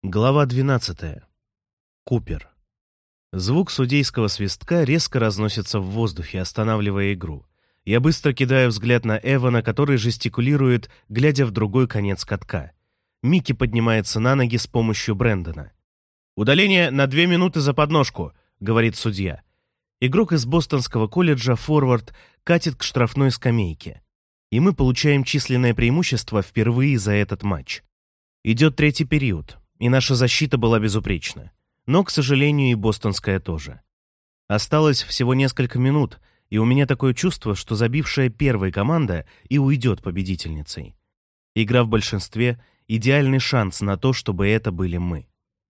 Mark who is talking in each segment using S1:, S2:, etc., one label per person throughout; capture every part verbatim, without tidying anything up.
S1: Глава двенадцатая. Купер. Звук судейского свистка резко разносится в воздухе, останавливая игру. Я быстро кидаю взгляд на Эвана, который жестикулирует, глядя в другой конец катка. Микки поднимается на ноги с помощью Брэндона. «Удаление на две минуты за подножку», — говорит судья. Игрок из Бостонского колледжа, форвард, катит к штрафной скамейке. И мы получаем численное преимущество впервые за этот матч. Идет третий период. И наша защита была безупречна. Но, к сожалению, и бостонская тоже. Осталось всего несколько минут, и у меня такое чувство, что забившая первая команда и уйдет победительницей. Игра в большинстве — идеальный шанс на то, чтобы это были мы.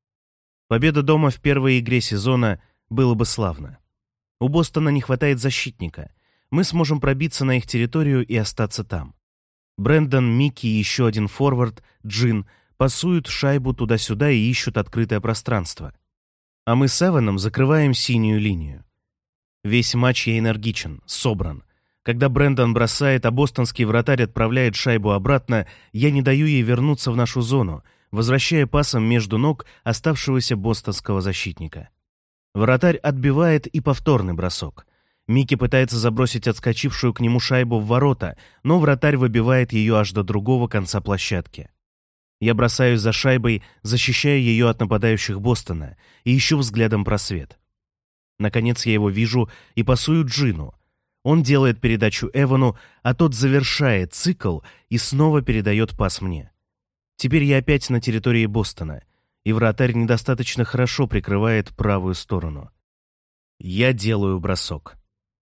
S1: Победа дома в первой игре сезона было бы славно. У Бостона не хватает защитника. Мы сможем пробиться на их территорию и остаться там. Брэндон, Микки и еще один форвард, Джин, пасуют шайбу туда-сюда и ищут открытое пространство. А мы с Эваном закрываем синюю линию. Весь матч я энергичен, собран. Когда Брэндон бросает, а бостонский вратарь отправляет шайбу обратно, я не даю ей вернуться в нашу зону, возвращая пасом между ног оставшегося бостонского защитника. Вратарь отбивает и повторный бросок. Микки пытается забросить отскочившую к нему шайбу в ворота, но вратарь выбивает ее аж до другого конца площадки. Я бросаюсь за шайбой, защищая ее от нападающих Бостона, и ищу взглядом просвет. Наконец я его вижу и пасую Джину. Он делает передачу Эвану, а тот завершает цикл и снова передает пас мне. Теперь я опять на территории Бостона, и вратарь недостаточно хорошо прикрывает правую сторону. Я делаю бросок.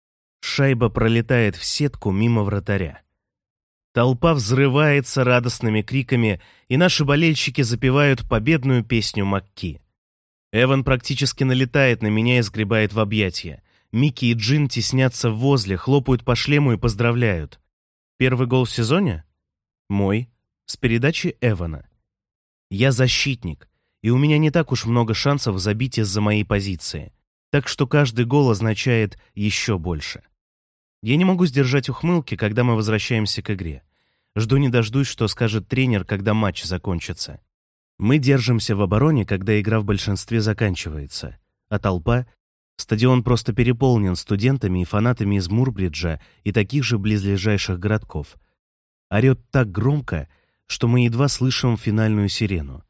S1: Шайба пролетает в сетку мимо вратаря. Толпа взрывается радостными криками, и наши болельщики запевают победную песню Макки. Эван практически налетает на меня и сгребает в объятия. Микки и Джин теснятся возле, хлопают по шлему и поздравляют. Первый гол в сезоне? Мой. С передачи Эвана. Я защитник, и у меня не так уж много шансов забить из-за моей позиции. Так что каждый гол означает еще больше. Я не могу сдержать ухмылки, когда мы возвращаемся к игре. Жду не дождусь, что скажет тренер, когда матч закончится. Мы держимся в обороне, когда игра в большинстве заканчивается. А толпа? Стадион просто переполнен студентами и фанатами из Мурбриджа и таких же близлежащих городков. Орет так громко, что мы едва слышим финальную сирену.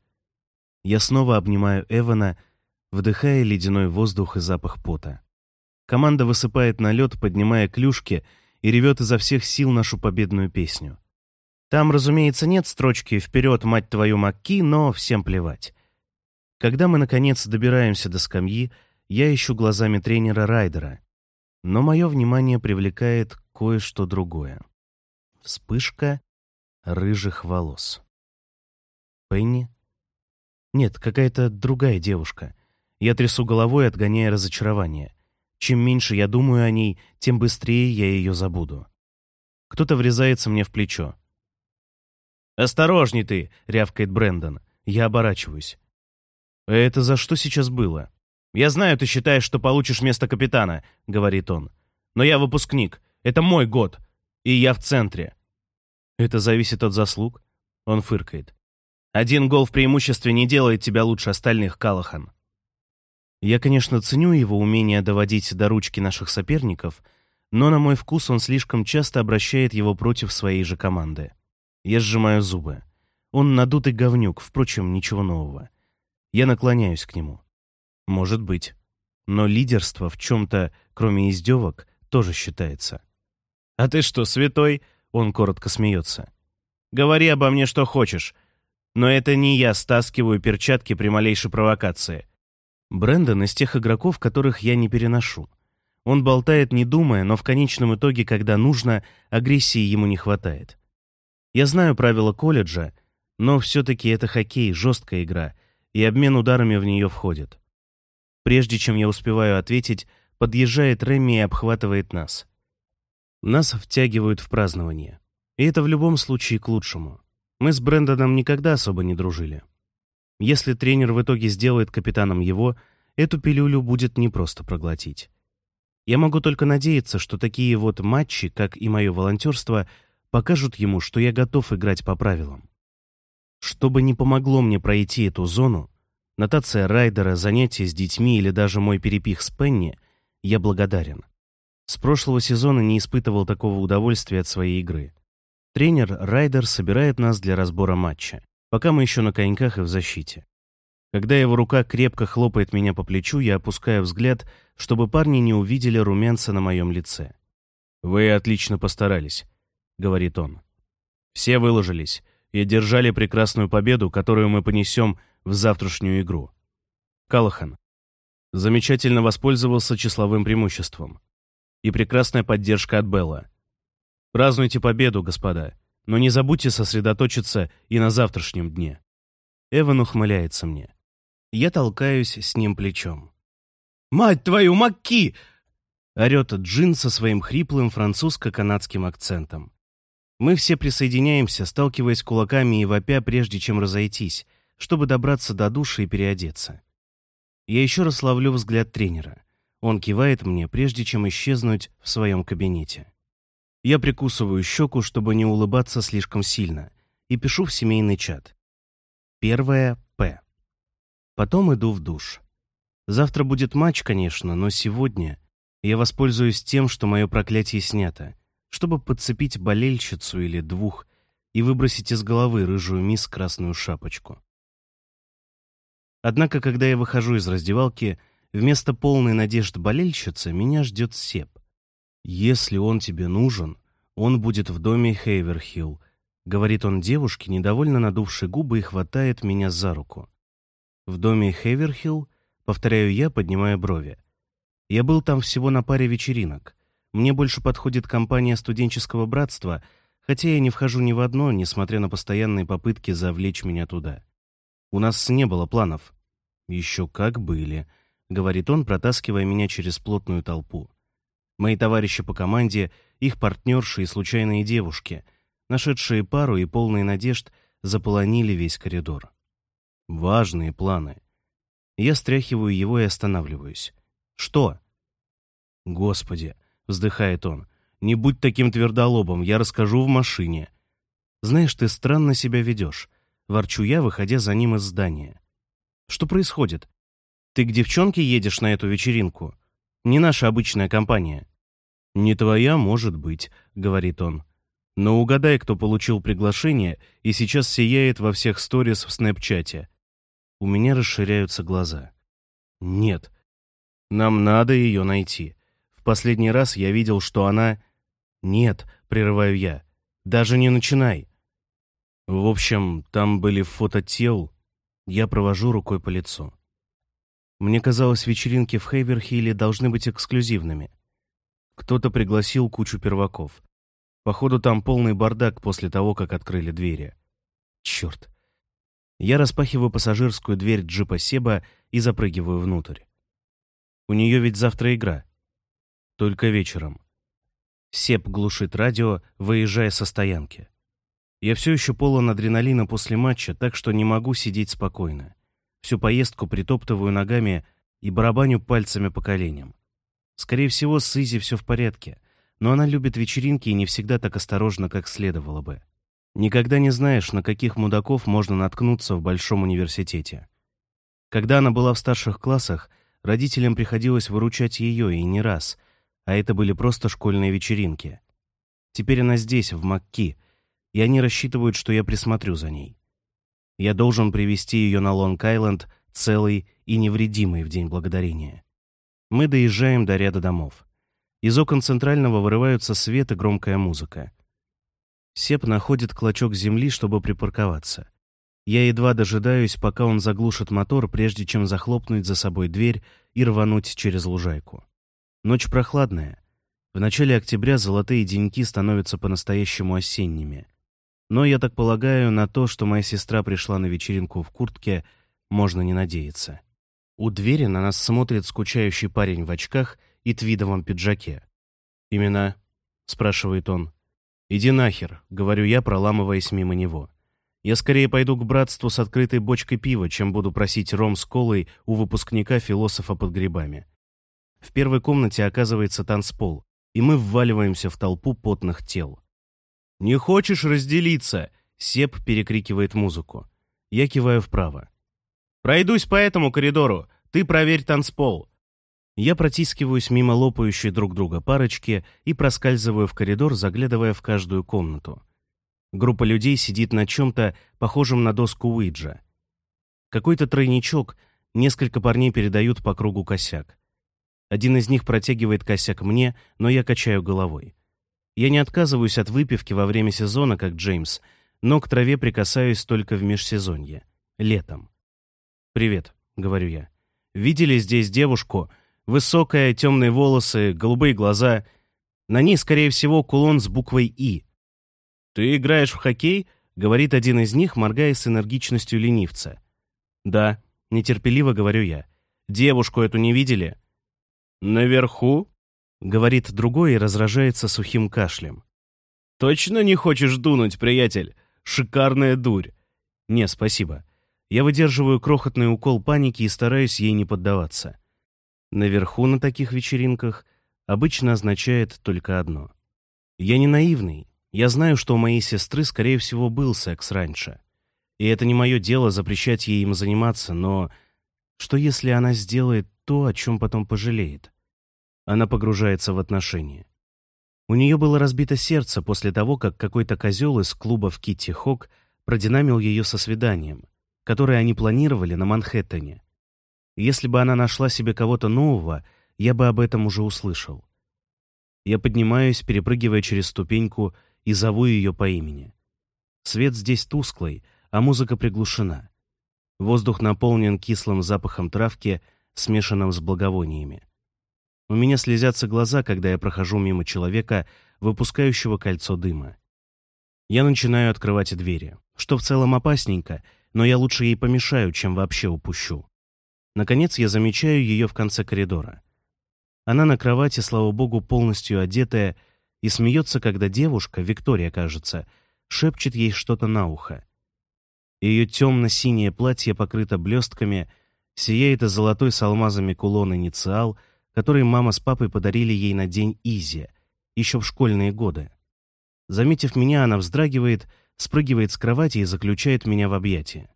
S1: Я снова обнимаю Эвана, вдыхая ледяной воздух и запах пота. Команда высыпает на лед, поднимая клюшки, и ревет изо всех сил нашу победную песню. Там, разумеется, нет строчки «Вперед, мать твою, Макки», но всем плевать. Когда мы, наконец, добираемся до скамьи, я ищу глазами тренера Райдера. Но мое внимание привлекает кое-что другое. Вспышка рыжих волос. Пенни? Нет, какая-то другая девушка. Я трясу головой, отгоняя разочарование. Чем меньше я думаю о ней, тем быстрее я ее забуду. Кто-то врезается мне в плечо. «Осторожней ты!» — рявкает Брэндон. Я оборачиваюсь. «Это за что сейчас было?» «Я знаю, ты считаешь, что получишь место капитана», — говорит он. «Но я выпускник. Это мой год. И я в центре». «Это зависит от заслуг?» Он фыркает. «Один гол в преимуществе не делает тебя лучше остальных, Калахан». Я, конечно, ценю его умение доводить до ручки наших соперников, но на мой вкус он слишком часто обращает его против своей же команды. Я сжимаю зубы. Он надутый говнюк, впрочем, ничего нового. Я наклоняюсь к нему. Может быть. Но лидерство в чем-то, кроме издевок, тоже считается. «А ты что, святой?» — он коротко смеется. «Говори обо мне, что хочешь. Но это не я стаскиваю перчатки при малейшей провокации». Брэндон из тех игроков, которых я не переношу. Он болтает, не думая, но в конечном итоге, когда нужно, агрессии ему не хватает. Я знаю правила колледжа, но все-таки это хоккей, жесткая игра, и обмен ударами в нее входит. Прежде чем я успеваю ответить, подъезжает Рэмми и обхватывает нас. Нас втягивают в празднование. И это в любом случае к лучшему. Мы с Брэндоном никогда особо не дружили. Если тренер в итоге сделает капитаном его, эту пилюлю будет непросто проглотить. Я могу только надеяться, что такие вот матчи, как и мое волонтерство, покажут ему, что я готов играть по правилам. Что бы ни помогло мне пройти эту зону, Нотация Райдера, занятия с детьми или даже мой перепих с Пенни — я благодарен. С прошлого сезона не испытывал такого удовольствия от своей игры. Тренер Райдер собирает нас для разбора матча, пока мы еще на коньках и в защите. Когда его рука крепко хлопает меня по плечу, я опускаю взгляд, чтобы парни не увидели румянца на моем лице. «Вы отлично постарались», — говорит он. «Все выложились и одержали прекрасную победу, которую мы понесем в завтрашнюю игру. Каллахан замечательно воспользовался числовым преимуществом. И прекрасная поддержка от Белла. Празднуйте победу, господа, но не забудьте сосредоточиться и на завтрашнем дне». Эван ухмыляется мне. Я толкаюсь с ним плечом. «Мать твою, Макки!» — орёт Джин со своим хриплым французско-канадским акцентом. Мы все присоединяемся, сталкиваясь кулаками и вопя, прежде чем разойтись, чтобы добраться до душа и переодеться. Я еще раз ловлю взгляд тренера. Он кивает мне, прежде чем исчезнуть в своем кабинете. Я прикусываю щеку, чтобы не улыбаться слишком сильно, и пишу в семейный чат. Первое П. Потом иду в душ. Завтра будет матч, конечно, но сегодня я воспользуюсь тем, что мое проклятие снято, чтобы подцепить болельщицу или двух и выбросить из головы рыжую мисс красную шапочку. Однако, когда я выхожу из раздевалки, вместо полной надежд болельщицы меня ждет Сеп. «Если он тебе нужен, он будет в доме Хейверхилл», — говорит он девушке, недовольно надувшей губы, и хватает меня за руку. «В доме Хейверхилл?» — повторяю я, поднимая брови. «Я был там всего на паре вечеринок. Мне больше подходит компания студенческого братства, хотя я не вхожу ни в одно, несмотря на постоянные попытки завлечь меня туда. У нас не было планов». «Еще как были», — говорит он, протаскивая меня через плотную толпу. Мои товарищи по команде, их партнерши и случайные девушки, нашедшие пару и полные надежд, заполонили весь коридор. Важные планы. Я стряхиваю его и останавливаюсь. «Что?» «Господи», — вздыхает он, — «не будь таким твердолобом, я расскажу в машине». «Знаешь, ты странно себя ведешь», — ворчу я, выходя за ним из здания. «Что происходит? Ты к девчонке едешь на эту вечеринку? Не наша обычная компания». «Не твоя, может быть», — говорит он. «Но угадай, кто получил приглашение и сейчас сияет во всех сторис в Снэпчате». У меня расширяются глаза. «Нет, нам надо ее найти. В последний раз я видел, что она...» «Нет», — прерываю я, — «даже не начинай». В общем, там были фото тел. Я провожу рукой по лицу. Мне казалось, вечеринки в Хейверхилле должны быть эксклюзивными. Кто-то пригласил кучу перваков. Походу, там полный бардак после того, как открыли двери. Черт. Я распахиваю пассажирскую дверь джипа Себа и запрыгиваю внутрь. У нее ведь завтра игра. Только вечером. Себ глушит радио, выезжая со стоянки. Я все еще полон адреналина после матча, так что не могу сидеть спокойно. Всю поездку притоптываю ногами и барабаню пальцами по коленям. Скорее всего, с Изи все в порядке, но она любит вечеринки и не всегда так осторожна, как следовало бы. Никогда не знаешь, на каких мудаков можно наткнуться в большом университете. Когда она была в старших классах, родителям приходилось выручать ее, и не раз, а это были просто школьные вечеринки. Теперь она здесь, в Макки, и они рассчитывают, что я присмотрю за ней. Я должен привести ее на Лонг-Айленд целой и невредимой в День Благодарения. Мы доезжаем до ряда домов. Из окон центрального вырываются свет и громкая музыка. Сеп находит клочок земли, чтобы припарковаться. Я едва дожидаюсь, пока он заглушит мотор, прежде чем захлопнуть за собой дверь и рвануть через лужайку. Ночь прохладная. В начале октября золотые деньки становятся по-настоящему осенними. Но, я так полагаю, на то, что моя сестра пришла на вечеринку в куртке, можно не надеяться. У двери на нас смотрит скучающий парень в очках и твидовом пиджаке. «Имена?» — спрашивает он. «Иди нахер», — говорю я, проламываясь мимо него. «Я скорее пойду к братству с открытой бочкой пива, чем буду просить ром с колой у выпускника-философа под грибами». В первой комнате оказывается танцпол, и мы вваливаемся в толпу потных тел. «Не хочешь разделиться?» — Сеп перекрикивает музыку. Я киваю вправо. «Пройдусь по этому коридору, ты проверь танцпол». Я протискиваюсь мимо лопающей друг друга парочки и проскальзываю в коридор, заглядывая в каждую комнату. Группа людей сидит на чем-то, похожем на доску Уиджа. Какой-то тройничок, несколько парней передают по кругу косяк. Один из них протягивает косяк мне, но я качаю головой. Я не отказываюсь от выпивки во время сезона, как Джеймс, но к траве прикасаюсь только в межсезонье, летом. «Привет», — говорю я. «Видели здесь девушку? Высокая, темные волосы, голубые глаза. На ней, скорее всего, кулон с буквой «И». «Ты играешь в хоккей?» — говорит один из них, моргая с энергичностью ленивца. «Да», — нетерпеливо говорю я. «Девушку эту не видели?» «Наверху?» — говорит другой и разражается сухим кашлем. «Точно не хочешь дунуть, приятель? Шикарная дурь!» «Не, спасибо». Я выдерживаю крохотный укол паники и стараюсь ей не поддаваться. «Наверху» на таких вечеринках обычно означает только одно. Я не наивный. Я знаю, что у моей сестры, скорее всего, был секс раньше. И это не мое дело запрещать ей им заниматься, но что если она сделает то, о чем потом пожалеет? Она погружается в отношения. У нее было разбито сердце после того, как какой-то козел из клуба в Китти Хок продинамил ее со свиданием, которое они планировали на Манхэттене. Если бы она нашла себе кого-то нового, я бы об этом уже услышал. Я поднимаюсь, перепрыгивая через ступеньку, и зову ее по имени. Свет здесь тусклый, а музыка приглушена. Воздух наполнен кислым запахом травки, смешанным с благовониями. У меня слезятся глаза, когда я прохожу мимо человека, выпускающего кольцо дыма. Я начинаю открывать двери, что в целом опасненько, но я лучше ей помешаю, чем вообще упущу. Наконец я замечаю ее в конце коридора. Она на кровати, слава богу, полностью одетая, и смеется, когда девушка, Виктория, кажется, шепчет ей что-то на ухо. Ее темно-синее платье покрыто блестками, сияет из золотой с алмазами кулон «Инициал», который мама с папой подарили ей на день Изи, еще в школьные годы. Заметив меня, она вздрагивает, спрыгивает с кровати и заключает меня в объятия.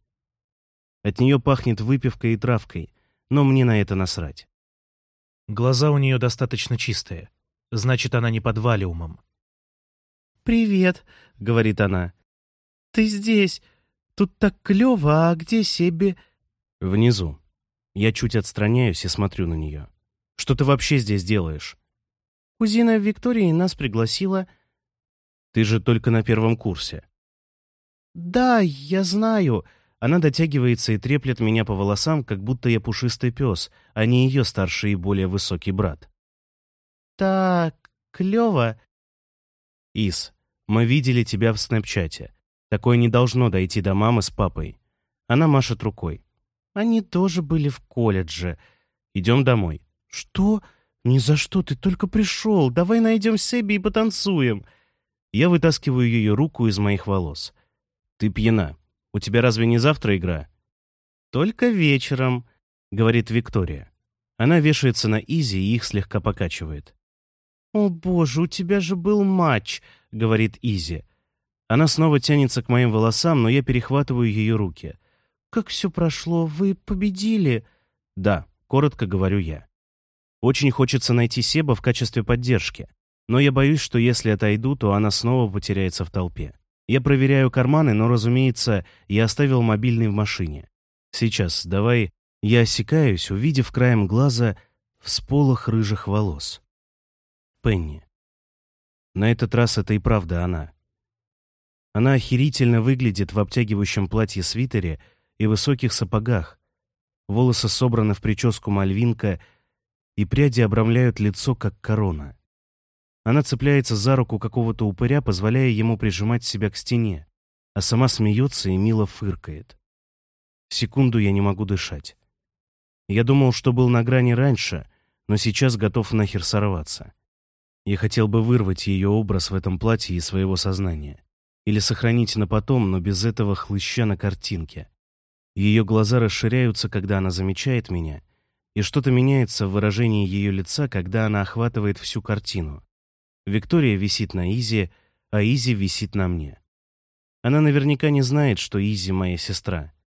S1: От нее пахнет выпивкой и травкой, но мне на это насрать. Глаза у нее достаточно чистые, значит, она не под валиумом.
S2: «Привет», — говорит она. «Ты здесь. Тут так клево, а где Себи?»
S1: «Внизу». Я чуть отстраняюсь и смотрю на нее. «Что ты вообще здесь делаешь?»
S2: «Кузина Виктории нас пригласила».
S1: «Ты же только на первом курсе».
S2: «Да, я знаю».
S1: Она дотягивается и треплет меня по волосам, как будто я пушистый пес, а не ее старший и более высокий брат.
S2: «Так клево».
S1: «Ис, мы видели тебя в снэпчате. Такое не должно дойти до мамы с папой». Она машет рукой.
S2: «Они тоже были в колледже».
S1: «Идем домой».
S2: «Что? Ни за что, ты только пришел. Давай найдем Себи и потанцуем».
S1: Я вытаскиваю ее руку из моих волос. «Ты пьяна. У тебя разве не завтра игра?»
S2: «Только вечером»,
S1: — говорит Виктория. Она вешается на Изи и их слегка покачивает.
S2: «О боже, у тебя же был матч», — говорит Изи.
S1: Она снова тянется к моим волосам, но я перехватываю ее руки.
S2: «Как все прошло? Вы победили?»
S1: «Да», — коротко говорю я. Очень хочется найти Себа в качестве поддержки, но я боюсь, что если отойду, то она снова потеряется в толпе. Я проверяю карманы, но, разумеется, я оставил мобильный в машине. Сейчас, давай, я осекаюсь, увидев краем глаза всполох рыжих волос. Пенни. На этот раз это и правда она. Она охерительно выглядит в обтягивающем платье-свитере и высоких сапогах. Волосы собраны в прическу мальвинка, и пряди обрамляют лицо, как корона. Она цепляется за руку какого-то упыря, позволяя ему прижимать себя к стене, а сама смеется и мило фыркает. Секунду я не могу дышать. Я думал, что был на грани раньше, но сейчас готов нахер сорваться. Я хотел бы вырвать ее образ в этом платье из своего сознания. Или сохранить на потом, но без этого хлыща на картинке. Ее глаза расширяются, когда она замечает меня, и что-то меняется в выражении ее лица, когда она охватывает всю картину. Виктория висит на Изи, а Изи висит на мне. Она наверняка не знает, что Изи моя сестра.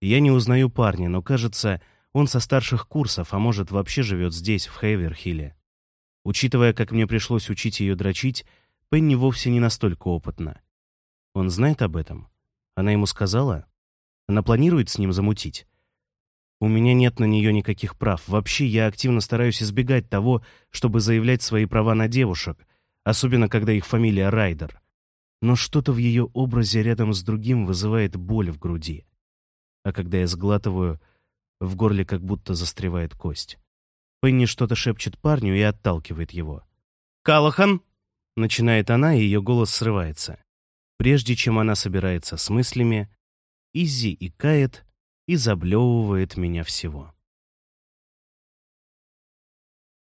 S1: Я не узнаю парня, но, кажется, он со старших курсов, а может, вообще живет здесь, в Хейверхилле. Учитывая, как мне пришлось учить ее дрочить, Пенни вовсе не настолько опытна. Он знает об этом? Она ему сказала? Она планирует с ним замутить? У меня нет на нее никаких прав. Вообще, я активно стараюсь избегать того, чтобы заявлять свои права на девушек, особенно когда их фамилия Райдер. Но что-то в ее образе рядом с другим вызывает боль в груди. А когда я сглатываю, в горле как будто застревает кость. Пенни что-то шепчет парню и отталкивает его. «Калахан!» — начинает она, и ее голос срывается. Прежде чем она собирается с мыслями, Иззи икает и заблевывает меня всего.